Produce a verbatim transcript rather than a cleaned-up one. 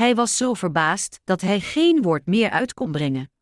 Hij was zo verbaasd dat hij geen woord meer uit kon brengen.